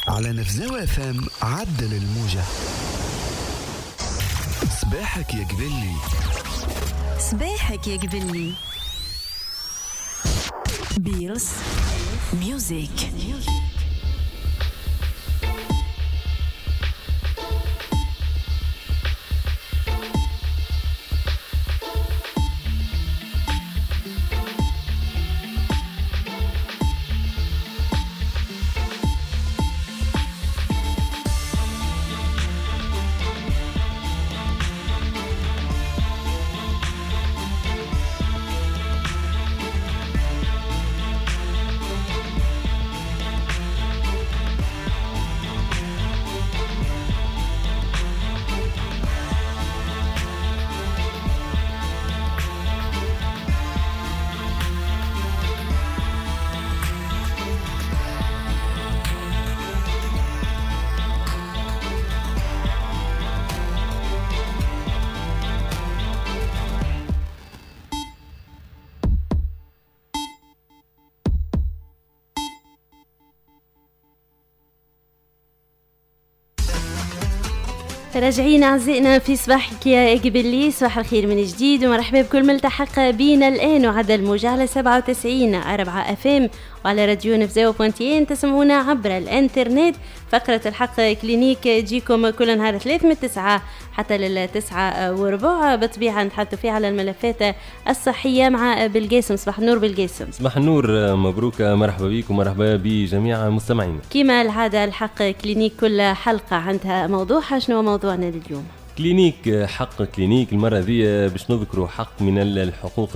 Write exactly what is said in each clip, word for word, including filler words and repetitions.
على نفزاوة اف ام. عدل الموجة. صباحك يا قبلي، صباحك يا قبلي. بيلز ميوزيك. راجعين أعزائنا في صباحك يا قبلي. صباح الخير من جديد ومرحبا بكل ملتحق بينا الآن وعدى الموجة على سبعة وتسعين أربعة أف ام وعلى راديو نفزاوة بوانتين. تسمعونا عبر الانترنت. فقرة الحق كلينيك تجيكم كل نهار ثلاث من تسعة حتى للتسعة وربع. بطبيعة نتحدث فيها على الملفات الصحية مع بالقاسم. صباح النور بالقاسم. صباح النور، مبروك، مرحبا بك ومرحبا بجميع مستمعينا. كما العادة الحق كلينيك كل حلقة عندها موضوعها. شنو موضوعنا لليوم؟ كلينيك حق كلينيك. المرة ذي باش نذكروا حق من الحقوق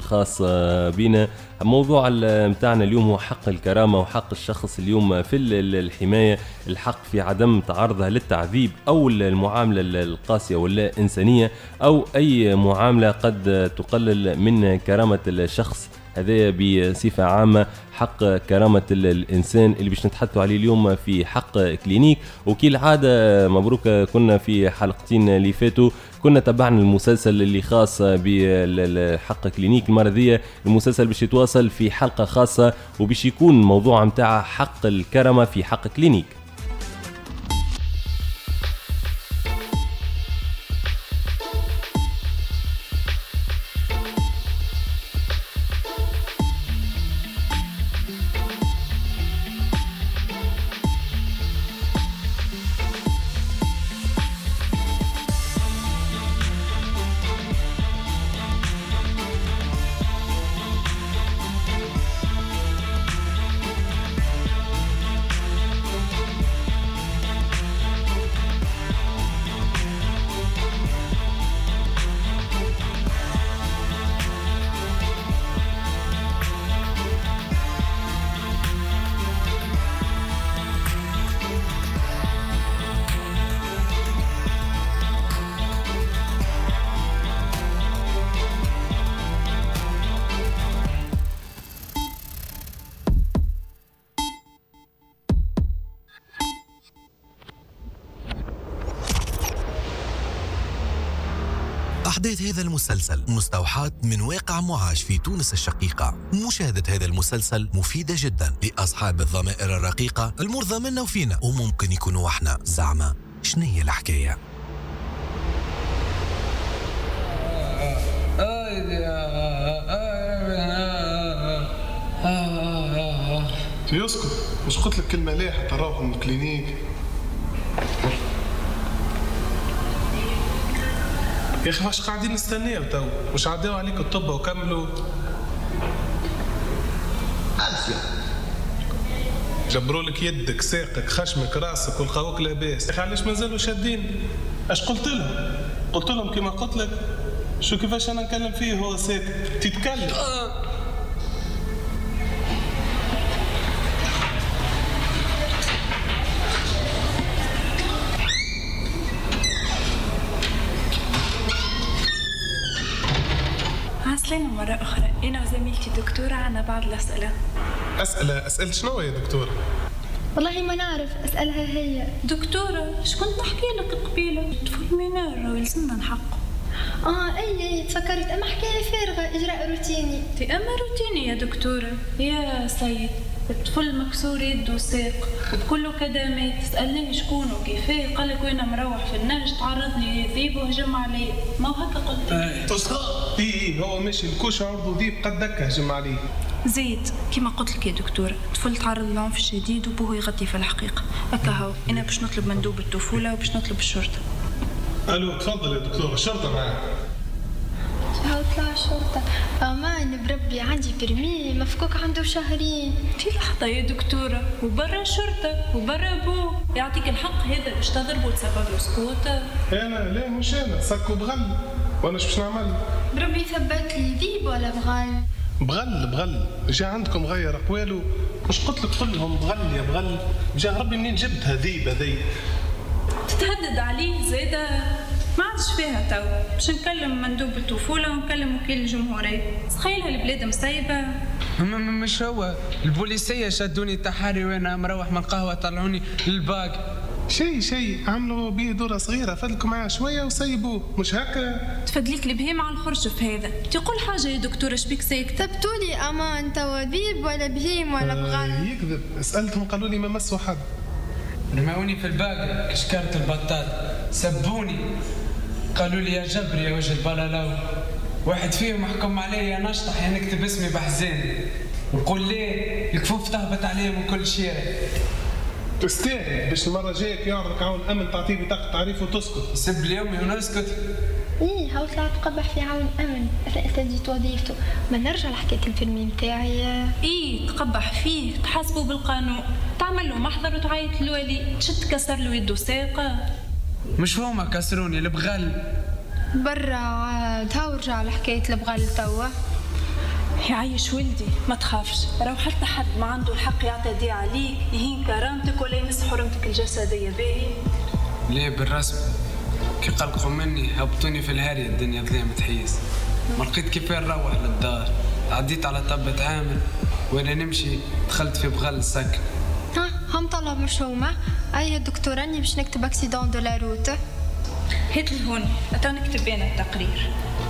الخاصة بنا. موضوع متاعنا اليوم هو حق الكرامة وحق الشخص اليوم في الحماية، الحق في عدم تعرضه للتعذيب أو المعاملة القاسية ولا إنسانية أو أي معاملة قد تقلل من كرامة الشخص. هذا بصفة عامة حق كرامة الإنسان اللي باش نتحدثوا عليه اليوم في حق كلينيك. وكل عادة مبروك، كنا في حلقتين اللي فاتوا كنا تبعنا المسلسل اللي خاص بحق كلينيك. المرة ذي المسلسل باش يتواصل في حلقة خاصة وباش يكون موضوع متاع حق الكرامة في حق كلينيك. أحداث هذا المسلسل مستوحاة من واقع معاش في تونس الشقيقة. مشاهدة هذا المسلسل مفيدة جدا لأصحاب الضمائر الرقيقة المرضى منا وفينا، وممكن يكونوا احنا. زعما شنية الحكاية؟ يسكت، مش قلت لك كلمة ليه حتى نروح من الكلينيك؟ يا اخي واش قاعدين نستناو تو؟ واش عداو عليك الطب وكملوا؟ امشي جبروا لك يدك ساقك خشمك راسك ولقاوك لاباس. يا اخي علاش مازالوا شادين؟ اش قلت لهم؟ قلت لهم كما قلت لك. شو كيفاش انا نكلم فيه هو ساكت؟ تتكلم. آه. عسلامة مرة أخرى. أنا وزميلتي الدكتورة عنا بعض الأسئلة. أسئلة؟ أسئلة شنو يا دكتورة؟ والله ما نعرف، أسألها هي. دكتورة اش كنت نحكي لك قبيلة؟ طفل مينار ولازمنا نحقه. اه اي اي تفكرت، اما حكاية فارغة، اجراء روتيني. تي اما روتيني يا دكتورة. يا سيد الطفل مكسور يده وساق وبكله كدامات، تسألني شكونه وكيفاه، قال لك وانا مروح في النهج تعرض لي ذيب وهجم علي، ما هكا قلت تصغى اي هو ماشي الكوش عرضه ذيب قد دكا هجم عليه. زيد كما قلت لك يا دكتورة، الطفل تعرض للعنف الشديد وبوه يغطي في الحقيقة. هكا هو أنا باش نطلب مندوب الطفولة وباش نطلب الشرطة. ألو تفضل يا دكتورة، الشرطة معاك. هاو طلع الشرطة. أمان بربي عندي برمي مفكوك عنده شهرين. في لحظة يا دكتورة، وبرا الشرطة وبرا أبوه، يعطيك الحق هذا باش تضربه وتسبب له سقوطة. أنا لا مش أنا، سكوا بغل وأنا باش نعمل؟ بربي ثبت لي ذيب ولا بغل؟ بغل بغل، جا عندكم غير أقواله، مش قلت لك كلهم بغل يا بغل، جا ربي منين جبتها ذيب هذي؟ تتهدد عليه زيادة، ما عادش فيها تو، باش نكلم مندوب الطفولة ونكلم وكيل الجمهورية، تخيلها البلاد مصيبة. مش هو البوليسية شدوني تحري وانا مروح من القهوة طلعوني للباق. شيء شيء عملوا بيه دورة صغيرة، فدلكم معاه شوية وسيبوه، مش هكا؟ تفدليك البهيم على الخرشف هذا، تقول حاجة يا دكتورة شبيك ساكتة؟ ثبتولي أمان توا ذيب ولا بهيم ولا بغل؟ آه يكذب، سألتهم قالوا لي ما مسوا حد. رماوني في الباق كشكارة البطاط، سبوني قالوا لي يا جبر يا وجه البلالو، واحد فيهم حكم علي يا نشطح يا نكتب اسمي بحزين، ونقول ليه الكفوف تهبط عليه من كل شارع. تستاهل باش المرة الجاية يعرضك عون أمن تعطيه بطاقة تعريف وتسكت. سب لي أمي ونسكت. إيه هاو طلع تقبح في عون أمن أثبت وظيفته. ما نرجع لحكاية الفيلم متاعي. إيه تقبح فيه، تحاسبه بالقانون، تعمل له محضر وتعيط الوالي، تشد كسر له يده ساقة. مش هما كسروني البغل. برا عاد هاو رجع لحكاية البغل توا. يعيش ولدي ما تخافش، راهو حتى حد ما عنده الحق يعتدي عليك، يهين كرامتك ولا يمس حرمتك الجسدية باهي. ليه بالرسم كي قلقوا مني هبطوني في الهارية، الدنيا ظليمة تحيز، ما لقيت كيف نروح للدار، عديت على طبة عامل وانا نمشي دخلت في بغل سكن. ها هم طلب مش هما؟ أي دكتورة أني باش نكتب أكسيدون دو لا روت. هات لهون أتا نكتب أنا التقرير.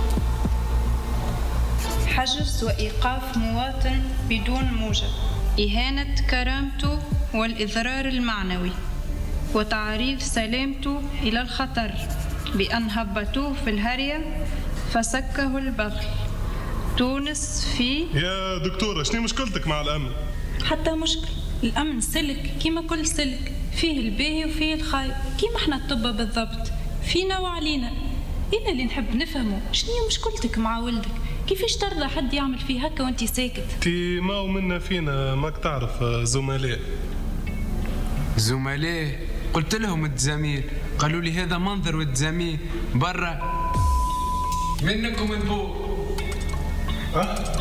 حجز وإيقاف مواطن بدون موجب، إهانة كرامته والإضرار المعنوي، وتعريض سلامته إلى الخطر بأن هبطوه في الهرية فسكه البغل. تونس في. يا دكتورة شنو مشكلتك مع الأمن؟ حتى مشكل، الأمن سلك كيما كل سلك، فيه الباهي وفيه الخايب، كيما احنا الطبة بالضبط، فينا وعلينا. إلا اللي نحب نفهمه شنو مشكلتك مع ولدك؟ كيفاش ترضى حد يعمل فيه هكا وانتي ساكت؟ تي ما ومنا فينا ماك تعرف زملاء. زملاء قلت لهم التزامين، قالوا لي هذا منظر والتزامين برا منكم من بو. ها؟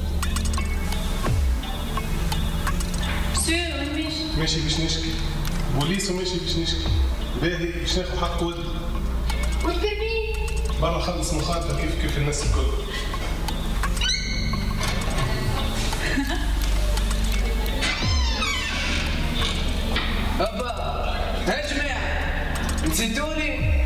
سير وين ماشي باش نشكي، بوليس وماشي باش نشكي، باهي باش ناخذ حق ولدي. والبرمي؟ برا خلص مخالفة كيف كيف الناس الكل. أبا يا جماعة نسيتوني؟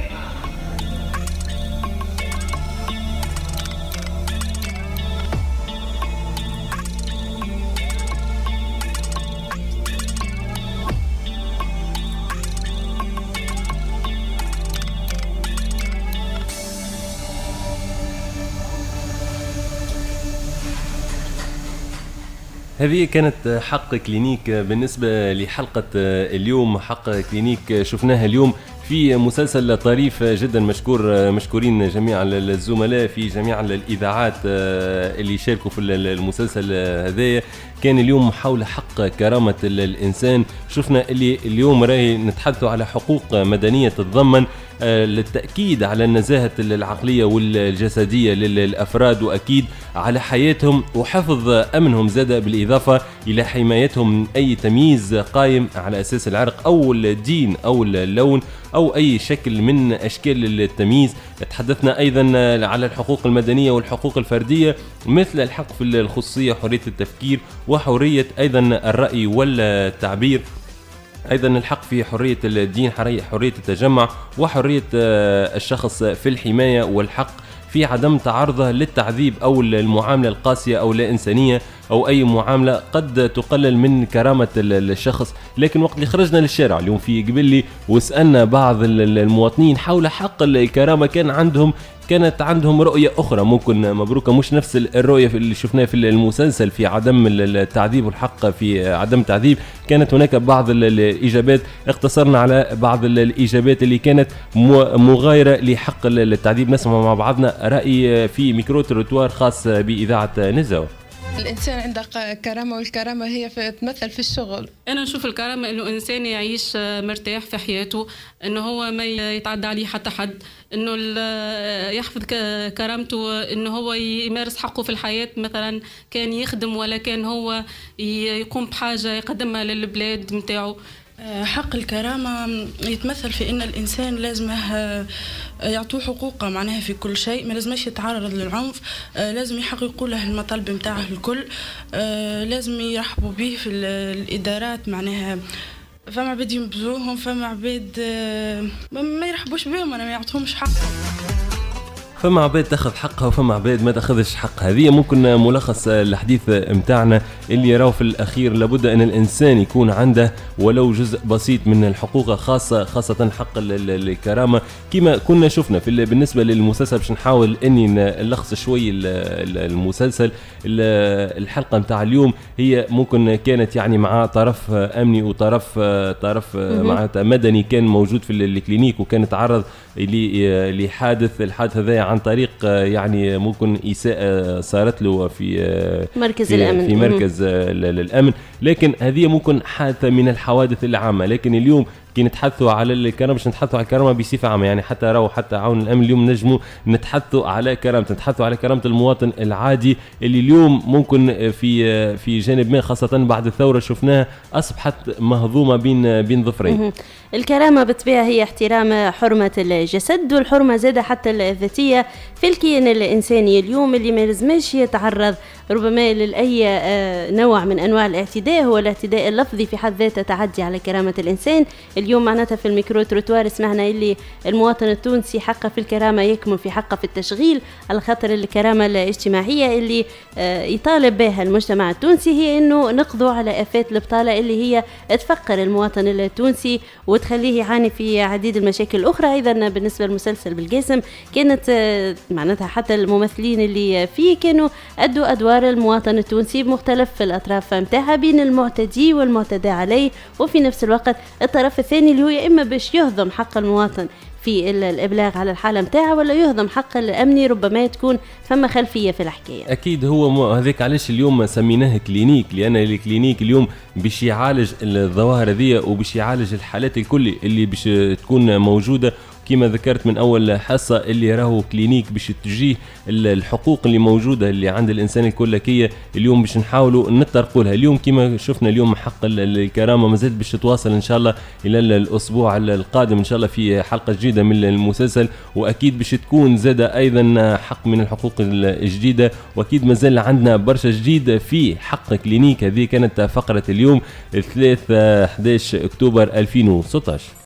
هذه كانت حق كلينيك بالنسبة لحلقة اليوم. حق كلينيك شفناها اليوم في مسلسل طريف جدا، مشكور مشكورين جميع الزملاء في جميع الإذاعات اللي شاركوا في المسلسل هذا. كان اليوم حول حق كرامة الإنسان. شفنا اللي اليوم راهي نتحدثوا على حقوق مدنية تتضمن للتأكيد على النزاهة العقلية والجسدية للأفراد، وأكيد على حياتهم وحفظ أمنهم، زاد بالإضافة إلى حمايتهم من أي تمييز قائم على أساس العرق أو الدين أو اللون أو أي شكل من أشكال التمييز. تحدثنا أيضا على الحقوق المدنية والحقوق الفردية، مثل الحق في الخصوصية، حرية التفكير، وحرية أيضا الرأي والتعبير، أيضا الحق في حرية الدين، حرية التجمع، وحرية الشخص في الحماية، والحق في عدم تعرضه للتعذيب أو المعاملة القاسية أو لا إنسانية. أو أي معاملة قد تقلل من كرامة الشخص. لكن وقت اللي خرجنا للشارع اليوم في قبلي وسألنا بعض المواطنين حول حق الكرامة، كان عندهم كانت عندهم رؤية أخرى ممكن مبروكة، مش نفس الرؤية اللي شفناها في المسلسل في عدم التعذيب والحق في عدم التعذيب. كانت هناك بعض الإجابات، اقتصرنا على بعض الإجابات اللي كانت مغايرة لحق التعذيب. نسمع مع بعضنا رأي في ميكرو تروتوار خاص بإذاعة نزوة. الإنسان عنده كرامة، والكرامة هي في تمثل في الشغل. أنا نشوف الكرامة إنه إنسان يعيش مرتاح في حياته، إنه هو ما يتعدى عليه حتى حد، إنه يحفظ كرامته، إنه هو يمارس حقه في الحياة، مثلا كان يخدم ولا كان هو يقوم بحاجة يقدمها للبلاد متاعه. حق الكرامة يتمثل في إن الإنسان لازمه يعطوه حقوقه معناها في كل شيء، ما لازمش يتعرض للعنف، لازم يحققوا له المطالب متاعه الكل، لازم يرحبوا به في الإدارات، معناها فما عباد ينبذوهم، فما عباد ما يرحبوش بهم، أنا ما يعطوهمش حقهم. فما عباد تاخذ حقها وفما عباد ما تاخذش حقها. هذه ممكن ملخص الحديث متاعنا اللي يراه في الأخير. لابد أن الإنسان يكون عنده ولو جزء بسيط من الحقوق، خاصة خاصة حق الكرامة كما كنا شفنا في بالنسبة للمسلسل. باش نحاول أني نلخص شوي المسلسل. الحلقة متاع اليوم هي ممكن كانت يعني مع طرف أمني وطرف طرف معناتها مدني كان موجود في الكلينيك، وكان تعرض لحادث. الحادث هذا عن طريق يعني ممكن إساءة صارت له في مركز في الأمن في مركز الأمن. لكن هذه ممكن حادثة من الحوادث العامة. لكن اليوم كي نتحدثوا على الكرامة باش نتحدثوا على الكرامة بصفة عامة، يعني حتى راهو حتى عون الأمن اليوم نجموا نتحدثوا على كرامة نتحدثوا على كرامة المواطن العادي اللي اليوم ممكن في في جانب ما خاصة بعد الثورة شفناها أصبحت مهضومة بين بين ظفرين. الكرامة بالطبيعة هي احترام حرمة الجسد والحرمة زادة حتى الذاتية في الكيان الإنساني اليوم اللي ما لازمش يتعرض ربما لأي نوع من أنواع الاعتداء. هو الاعتداء اللفظي في حد ذاته تعدي على كرامة الإنسان. اليوم معناتها في الميكرو تروتوار سمعنا اللي المواطن التونسي حقه في الكرامة يكمن في حقه في التشغيل، على خاطر الكرامة الاجتماعية اللي يطالب بها المجتمع التونسي هي إنه نقضوا على آفات البطالة اللي هي تفقر المواطن التونسي وتخليه يعاني في عديد المشاكل الأخرى. أيضا بالنسبة للمسلسل بالقاسم كانت معناتها حتى الممثلين اللي فيه كانوا أدوا أدوار المواطن التونسي بمختلف الأطراف متاعها، بين المعتدي والمعتدى عليه، وفي نفس الوقت الطرف الثاني اللي هو يا إما باش يهضم حق المواطن في الإبلاغ على الحالة متاعه ولا يهضم حق الأمني، ربما تكون فما خلفية في الحكاية. أكيد هو هذاك علاش اليوم سميناه كلينيك، لأن الكلينيك اليوم باش يعالج الظواهر هذه وباش يعالج الحالات الكل اللي باش تكون موجودة. كما ذكرت من أول حصة اللي راهو كلينيك باش تجيه الحقوق اللي موجودة اللي عند الإنسان الكلكية اليوم باش نحاولوا نطرقوا لها. اليوم كما شفنا اليوم حق الكرامة مازال باش تتواصل إن شاء الله إلى الأسبوع القادم إن شاء الله في حلقة جديدة من المسلسل، وأكيد باش تكون زادة أيضا حق من الحقوق الجديدة، وأكيد مازال عندنا برشا جديد في حق كلينيك. هذه كانت فقرة اليوم الثلاث أحد عشر أكتوبر ألفين وستة عشر.